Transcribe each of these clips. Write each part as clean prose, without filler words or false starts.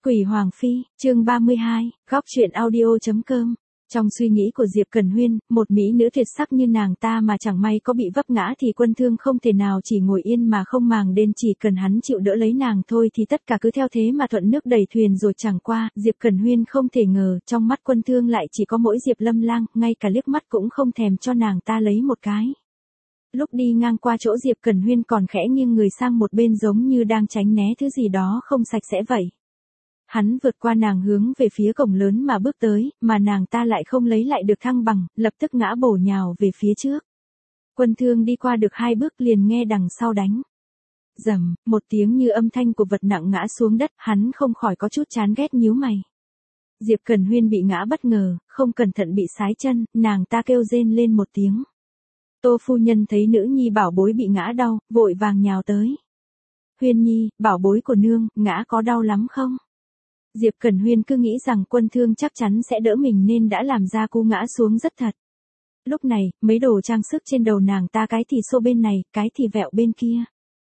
Quỷ Hoàng Phi, chương 32, góc truyện audio.com. Trong suy nghĩ của Diệp Cẩn Huyên, một mỹ nữ tuyệt sắc như nàng ta mà chẳng may có bị vấp ngã thì Quân Thương không thể nào chỉ ngồi yên mà không màng đến, chỉ cần hắn chịu đỡ lấy nàng thôi thì tất cả cứ theo thế mà thuận nước đẩy thuyền rồi. Chẳng qua, Diệp Cẩn Huyên không thể ngờ, trong mắt Quân Thương lại chỉ có mỗi Diệp Lâm Lang, ngay cả liếc mắt cũng không thèm cho nàng ta lấy một cái. Lúc đi ngang qua chỗ Diệp Cẩn Huyên còn khẽ nghiêng người sang một bên giống như đang tránh né thứ gì đó không sạch sẽ vậy. Hắn vượt qua nàng hướng về phía cổng lớn mà bước tới, mà nàng ta lại không lấy lại được thăng bằng, lập tức ngã bổ nhào về phía trước. Quân Thương đi qua được 2 bước liền nghe đằng sau đánh. Rầm, một tiếng như âm thanh của vật nặng ngã xuống đất, hắn không khỏi có chút chán ghét nhíu mày. Diệp Cẩn Huyên bị ngã bất ngờ, không cẩn thận bị sái chân, nàng ta kêu rên lên một tiếng. Tô phu nhân thấy nữ nhi bảo bối bị ngã đau, vội vàng nhào tới. Huyên nhi, bảo bối của nương, ngã có đau lắm không? Diệp Cẩn Huyên cứ nghĩ rằng Quân Thương chắc chắn sẽ đỡ mình nên đã làm ra cú ngã xuống rất thật. Lúc này, mấy đồ trang sức trên đầu nàng ta cái thì xô bên này, cái thì vẹo bên kia.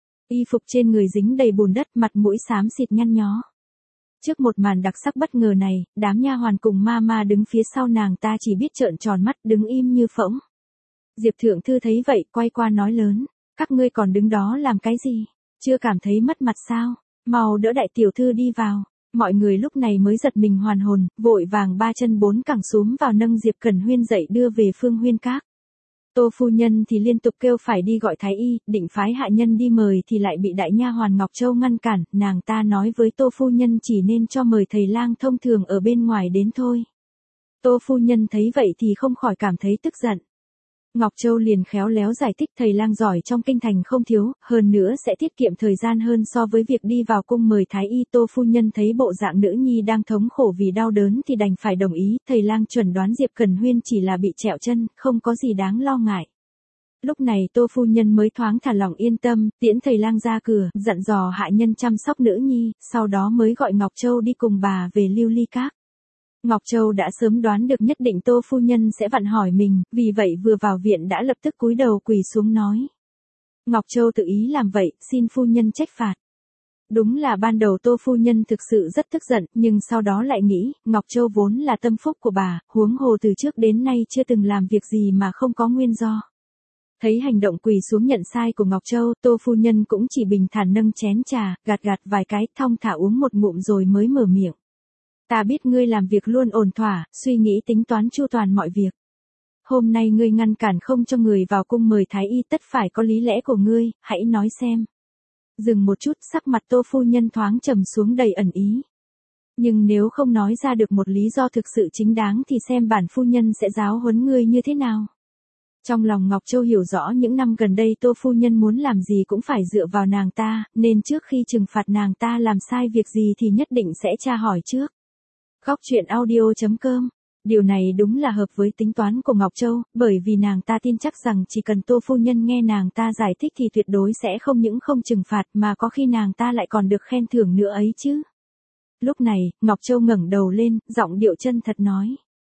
Y phục trên người dính đầy bùn đất, mặt mũi xám xịt nhăn nhó. Trước một màn đặc sắc bất ngờ này, đám nha hoàn cùng ma đứng phía sau nàng ta chỉ biết trợn tròn mắt đứng im như phỗng. Diệp Thượng Thư thấy vậy, quay qua nói lớn, các ngươi còn đứng đó làm cái gì? Chưa cảm thấy mất mặt sao? Mau đỡ đại tiểu thư đi vào. Mọi người lúc này mới giật mình hoàn hồn, vội vàng 3 chân 4 cẳng xúm vào nâng Diệp Cẩn Huyên dậy đưa về Phương Huyên Các. Tô phu nhân thì liên tục kêu phải đi gọi thái y, định phái hạ nhân đi mời thì lại bị đại nha hoàn Ngọc Châu ngăn cản, nàng ta nói với Tô phu nhân chỉ nên cho mời thầy lang thông thường ở bên ngoài đến thôi. Tô phu nhân thấy vậy thì không khỏi cảm thấy tức giận. Ngọc Châu liền khéo léo giải thích thầy lang giỏi trong kinh thành không thiếu, hơn nữa sẽ tiết kiệm thời gian hơn so với việc đi vào cung mời thái y. Tô phu nhân thấy bộ dạng nữ nhi đang thống khổ vì đau đớn thì đành phải đồng ý, thầy lang chuẩn đoán Diệp Cẩn Huyên chỉ là bị trẹo chân, không có gì đáng lo ngại. Lúc này Tô phu nhân mới thoáng thả lòng yên tâm, tiễn thầy lang ra cửa, dặn dò hạ nhân chăm sóc nữ nhi, sau đó mới gọi Ngọc Châu đi cùng bà về Lưu Ly Các. Ngọc Châu đã sớm đoán được nhất định Tô phu nhân sẽ vặn hỏi mình, vì vậy vừa vào viện đã lập tức cúi đầu quỳ xuống nói. Ngọc Châu tự ý làm vậy, xin phu nhân trách phạt. Đúng là ban đầu Tô phu nhân thực sự rất tức giận, nhưng sau đó lại nghĩ, Ngọc Châu vốn là tâm phúc của bà, huống hồ từ trước đến nay chưa từng làm việc gì mà không có nguyên do. Thấy hành động quỳ xuống nhận sai của Ngọc Châu, Tô phu nhân cũng chỉ bình thản nâng chén trà, gạt vài cái, thong thả uống một ngụm rồi mới mở miệng. Ta biết ngươi làm việc luôn ổn thỏa, suy nghĩ tính toán chu toàn mọi việc. Hôm nay ngươi ngăn cản không cho người vào cung mời thái y tất phải có lý lẽ của ngươi, hãy nói xem. Dừng một chút, sắc mặt Tô phu nhân thoáng trầm xuống đầy ẩn ý. Nhưng nếu không nói ra được một lý do thực sự chính đáng thì xem bản phu nhân sẽ giáo huấn ngươi như thế nào. Trong lòng Ngọc Châu hiểu rõ những năm gần đây Tô phu nhân muốn làm gì cũng phải dựa vào nàng ta, nên trước khi trừng phạt nàng ta làm sai việc gì thì nhất định sẽ tra hỏi trước. Góc truyện audio.com. Điều này đúng là hợp với tính toán của Ngọc Châu, bởi vì nàng ta tin chắc rằng chỉ cần Tô phu nhân nghe nàng ta giải thích thì tuyệt đối sẽ không những không trừng phạt mà có khi nàng ta lại còn được khen thưởng nữa ấy chứ. Lúc này, Ngọc Châu ngẩng đầu lên, giọng điệu chân thật nói.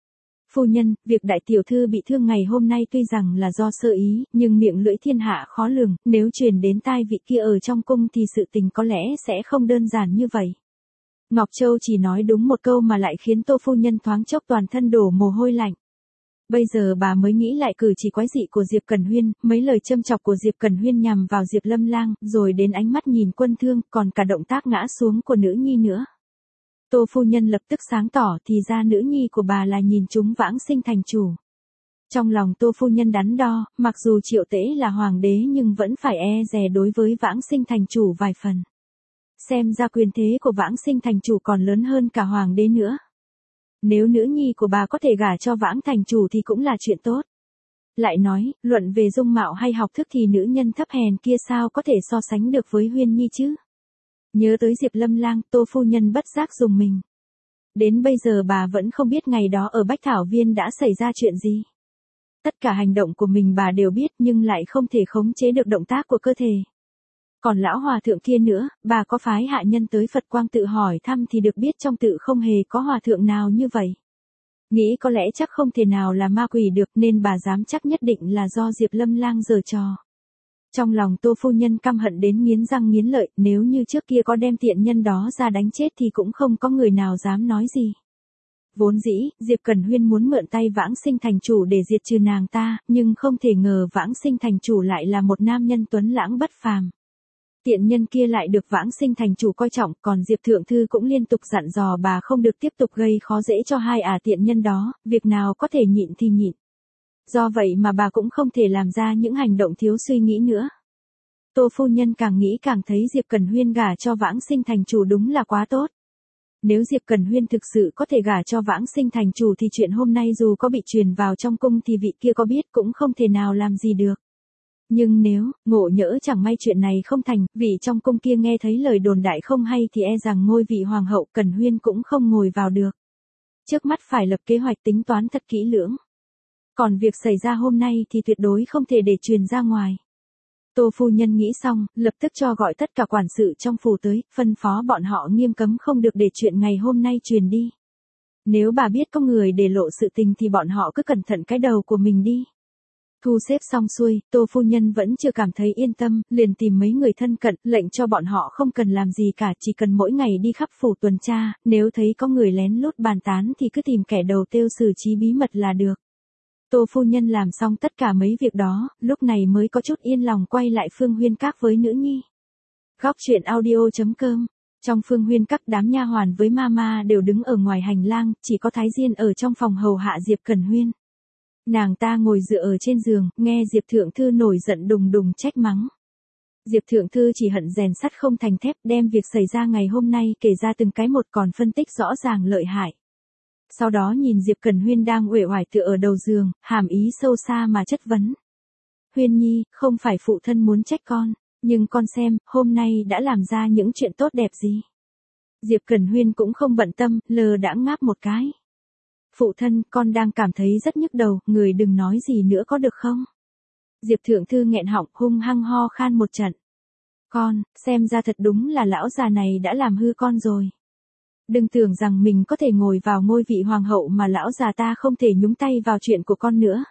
Phu nhân, việc đại tiểu thư bị thương ngày hôm nay tuy rằng là do sơ ý, nhưng miệng lưỡi thiên hạ khó lường, nếu truyền đến tai vị kia ở trong cung thì sự tình có lẽ sẽ không đơn giản như vậy. Ngọc Châu chỉ nói đúng một câu mà lại khiến Tô phu nhân thoáng chốc toàn thân đổ mồ hôi lạnh. Bây giờ bà mới nghĩ lại cử chỉ quái dị của Diệp Cẩn Huyên, mấy lời châm chọc của Diệp Cẩn Huyên nhằm vào Diệp Lâm Lang, rồi đến ánh mắt nhìn Quân Thương, còn cả động tác ngã xuống của nữ nhi nữa. Tô phu nhân lập tức sáng tỏ thì ra nữ nhi của bà là nhìn chúng Vãng Sinh thành chủ. Trong lòng Tô phu nhân đắn đo, mặc dù Triệu Tễ là hoàng đế nhưng vẫn phải dè đối với Vãng Sinh thành chủ vài phần. Xem ra quyền thế của Vãng Sinh thành chủ còn lớn hơn cả hoàng đế nữa. Nếu nữ nhi của bà có thể gả cho Vãng thành chủ thì cũng là chuyện tốt. Lại nói, luận về dung mạo hay học thức thì nữ nhân thấp hèn kia sao có thể so sánh được với Huyên nhi chứ. Nhớ tới Diệp Lâm Lang, Tô phu nhân bất giác rùng mình. Đến bây giờ bà vẫn không biết ngày đó ở Bách Thảo Viên đã xảy ra chuyện gì. Tất cả hành động của mình bà đều biết nhưng lại không thể khống chế được động tác của cơ thể. Còn lão hòa thượng kia nữa, bà có phái hạ nhân tới Phật Quang tự hỏi thăm thì được biết trong tự không hề có hòa thượng nào như vậy. Nghĩ có lẽ chắc không thể nào là ma quỷ được nên bà dám chắc nhất định là do Diệp Lâm Lang giở trò. Trong lòng Tô phu nhân căm hận đến nghiến răng nghiến lợi, nếu như trước kia có đem tiện nhân đó ra đánh chết thì cũng không có người nào dám nói gì. Vốn dĩ, Diệp Cẩn Huyên muốn mượn tay Vãng Sinh thành chủ để diệt trừ nàng ta, nhưng không thể ngờ Vãng Sinh thành chủ lại là một nam nhân tuấn lãng bất phàm. Tiện nhân kia lại được Vãng Sinh thành chủ coi trọng, còn Diệp Thượng Thư cũng liên tục dặn dò bà không được tiếp tục gây khó dễ cho hai tiện nhân đó, việc nào có thể nhịn thì nhịn. Do vậy mà bà cũng không thể làm ra những hành động thiếu suy nghĩ nữa. Tô phu nhân càng nghĩ càng thấy Diệp Cẩn Huyên gả cho Vãng Sinh thành chủ đúng là quá tốt. Nếu Diệp Cẩn Huyên thực sự có thể gả cho Vãng Sinh thành chủ thì chuyện hôm nay dù có bị truyền vào trong cung thì vị kia có biết cũng không thể nào làm gì được. Nhưng nếu, ngộ nhỡ chẳng may chuyện này không thành, vị trong cung kia nghe thấy lời đồn đại không hay thì e rằng ngôi vị hoàng hậu Cẩn Huyên cũng không ngồi vào được. Trước mắt phải lập kế hoạch tính toán thật kỹ lưỡng. Còn việc xảy ra hôm nay thì tuyệt đối không thể để truyền ra ngoài. Tô phu nhân nghĩ xong, lập tức cho gọi tất cả quản sự trong phủ tới, phân phó bọn họ nghiêm cấm không được để chuyện ngày hôm nay truyền đi. Nếu bà biết có người để lộ sự tình thì bọn họ cứ cẩn thận cái đầu của mình đi. Thu xếp xong xuôi, Tô phu nhân vẫn chưa cảm thấy yên tâm, liền tìm mấy người thân cận, lệnh cho bọn họ không cần làm gì cả, chỉ cần mỗi ngày đi khắp phủ tuần tra, nếu thấy có người lén lút bàn tán thì cứ tìm kẻ đầu tiêu xử trí bí mật là được. Tô phu nhân làm xong tất cả mấy việc đó, lúc này mới có chút yên lòng quay lại Phương Huyên Các với nữ nhi. Góc truyện audio.com. Trong Phương Huyên Các, đám nha hoàn với mama đều đứng ở ngoài hành lang, chỉ có Thái Diên ở trong phòng hầu hạ Diệp Cẩn Huyên. Nàng ta ngồi dựa ở trên giường, nghe Diệp Thượng Thư nổi giận đùng đùng trách mắng. Diệp Thượng Thư chỉ hận rèn sắt không thành thép, đem việc xảy ra ngày hôm nay kể ra từng cái một, còn phân tích rõ ràng lợi hại. Sau đó nhìn Diệp Cẩn Huyên đang uể oải tựa ở đầu giường, hàm ý sâu xa mà chất vấn. Huyên Nhi, không phải phụ thân muốn trách con, nhưng con xem, hôm nay đã làm ra những chuyện tốt đẹp gì. Diệp Cẩn Huyên cũng không bận tâm, lờ đãng ngáp một cái. Phụ thân, con đang cảm thấy rất nhức đầu, người đừng nói gì nữa có được không? Diệp Thượng Thư nghẹn họng, hung hăng ho khan một trận. Con, xem ra thật đúng là lão già này đã làm hư con rồi. Đừng tưởng rằng mình có thể ngồi vào ngôi vị hoàng hậu mà lão già ta không thể nhúng tay vào chuyện của con nữa.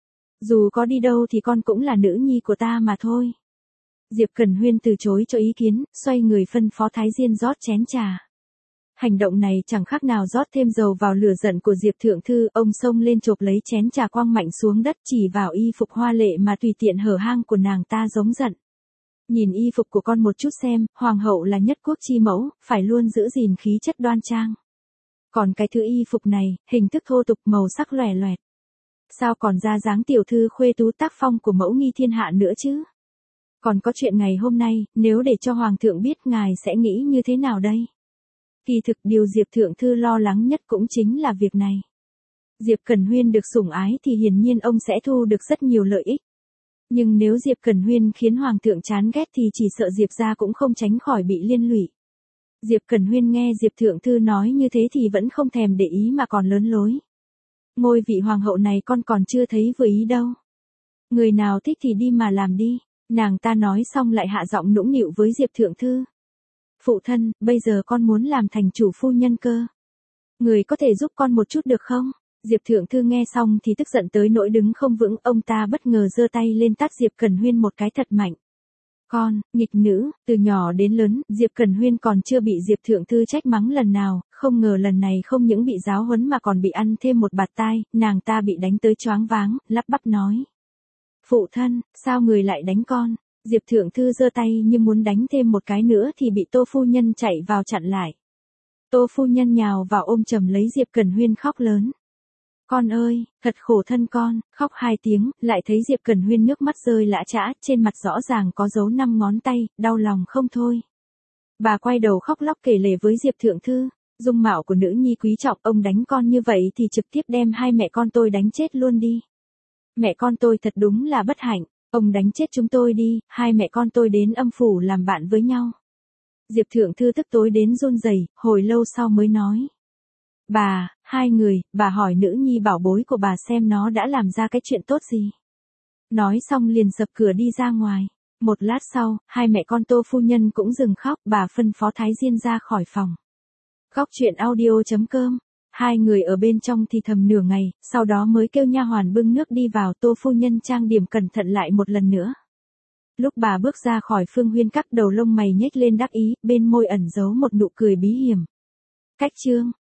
Dù có đi đâu thì con cũng là nữ nhi của ta mà thôi. Diệp Cẩn Huyên từ chối cho ý kiến, xoay người phân phó Thái Diên rót chén trà. Hành động này chẳng khác nào rót thêm dầu vào lửa giận của Diệp Thượng Thư, ông xông lên chộp lấy chén trà quăng mạnh xuống đất, chỉ vào y phục hoa lệ mà tùy tiện hở hang của nàng ta giống giận. Nhìn y phục của con một chút xem, hoàng hậu là nhất quốc chi mẫu, phải luôn giữ gìn khí chất đoan trang. Còn cái thứ y phục này, hình thức thô tục, màu sắc lòe loẹt. Sao còn ra dáng tiểu thư khuê tú tác phong của mẫu nghi thiên hạ nữa chứ? Còn có chuyện ngày hôm nay, nếu để cho hoàng thượng biết ngài sẽ nghĩ như thế nào đây? Kỳ thực điều Diệp Thượng Thư lo lắng nhất cũng chính là việc này. Diệp Cẩn Huyên được sủng ái thì hiển nhiên ông sẽ thu được rất nhiều lợi ích. Nhưng nếu Diệp Cẩn Huyên khiến hoàng thượng chán ghét thì chỉ sợ Diệp gia cũng không tránh khỏi bị liên lụy. Diệp Cẩn Huyên nghe Diệp Thượng Thư nói như thế thì vẫn không thèm để ý mà còn lớn lối. Ngôi vị hoàng hậu này con còn chưa thấy vừa ý đâu. Người nào thích thì đi mà làm đi. Nàng ta nói xong lại hạ giọng nũng nịu với Diệp Thượng Thư. Phụ thân, bây giờ con muốn làm thành chủ phu nhân cơ. Người có thể giúp con một chút được không? Diệp Thượng Thư nghe xong thì tức giận tới nỗi đứng không vững, ông ta bất ngờ giơ tay lên tát Diệp Cẩn Huyên một cái thật mạnh. Con, nghịch nữ, từ nhỏ đến lớn, Diệp Cẩn Huyên còn chưa bị Diệp Thượng Thư trách mắng lần nào, không ngờ lần này không những bị giáo huấn mà còn bị ăn thêm một bạt tai, nàng ta bị đánh tới choáng váng, lắp bắp nói. Phụ thân, sao người lại đánh con? Diệp Thượng Thư giơ tay như muốn đánh thêm một cái nữa thì bị Tô phu nhân chạy vào chặn lại. Tô phu nhân nhào vào ôm chầm lấy Diệp Cẩn Huyên khóc lớn. Con ơi, thật khổ thân con, khóc 2 tiếng, lại thấy Diệp Cẩn Huyên nước mắt rơi lã chã, trên mặt rõ ràng có dấu 5 ngón tay, đau lòng không thôi. Bà quay đầu khóc lóc kể lể với Diệp Thượng Thư, dung mạo của nữ nhi quý trọng, ông đánh con như vậy thì trực tiếp đem hai mẹ con tôi đánh chết luôn đi. Mẹ con tôi thật đúng là bất hạnh, ông đánh chết chúng tôi đi, hai mẹ con tôi đến âm phủ làm bạn với nhau. Diệp Thượng Thư tức tối đến run rẩy, hồi lâu sau mới nói. Bà, hai người, bà hỏi nữ nhi bảo bối của bà xem nó đã làm ra cái chuyện tốt gì. Nói xong liền sập cửa đi ra ngoài. Một lát sau, hai mẹ con Tô phu nhân cũng dừng khóc, bà phân phó Thái Diên ra khỏi phòng. Góc truyện audio.com. Hai người ở bên trong thì thầm nửa ngày, sau đó mới kêu nha hoàn bưng nước đi vào. Tô phu nhân trang điểm cẩn thận lại một lần nữa. Lúc bà bước ra khỏi Phương Huyên các đầu lông mày nhếch lên đắc ý, bên môi ẩn giấu một nụ cười bí hiểm. Cách chương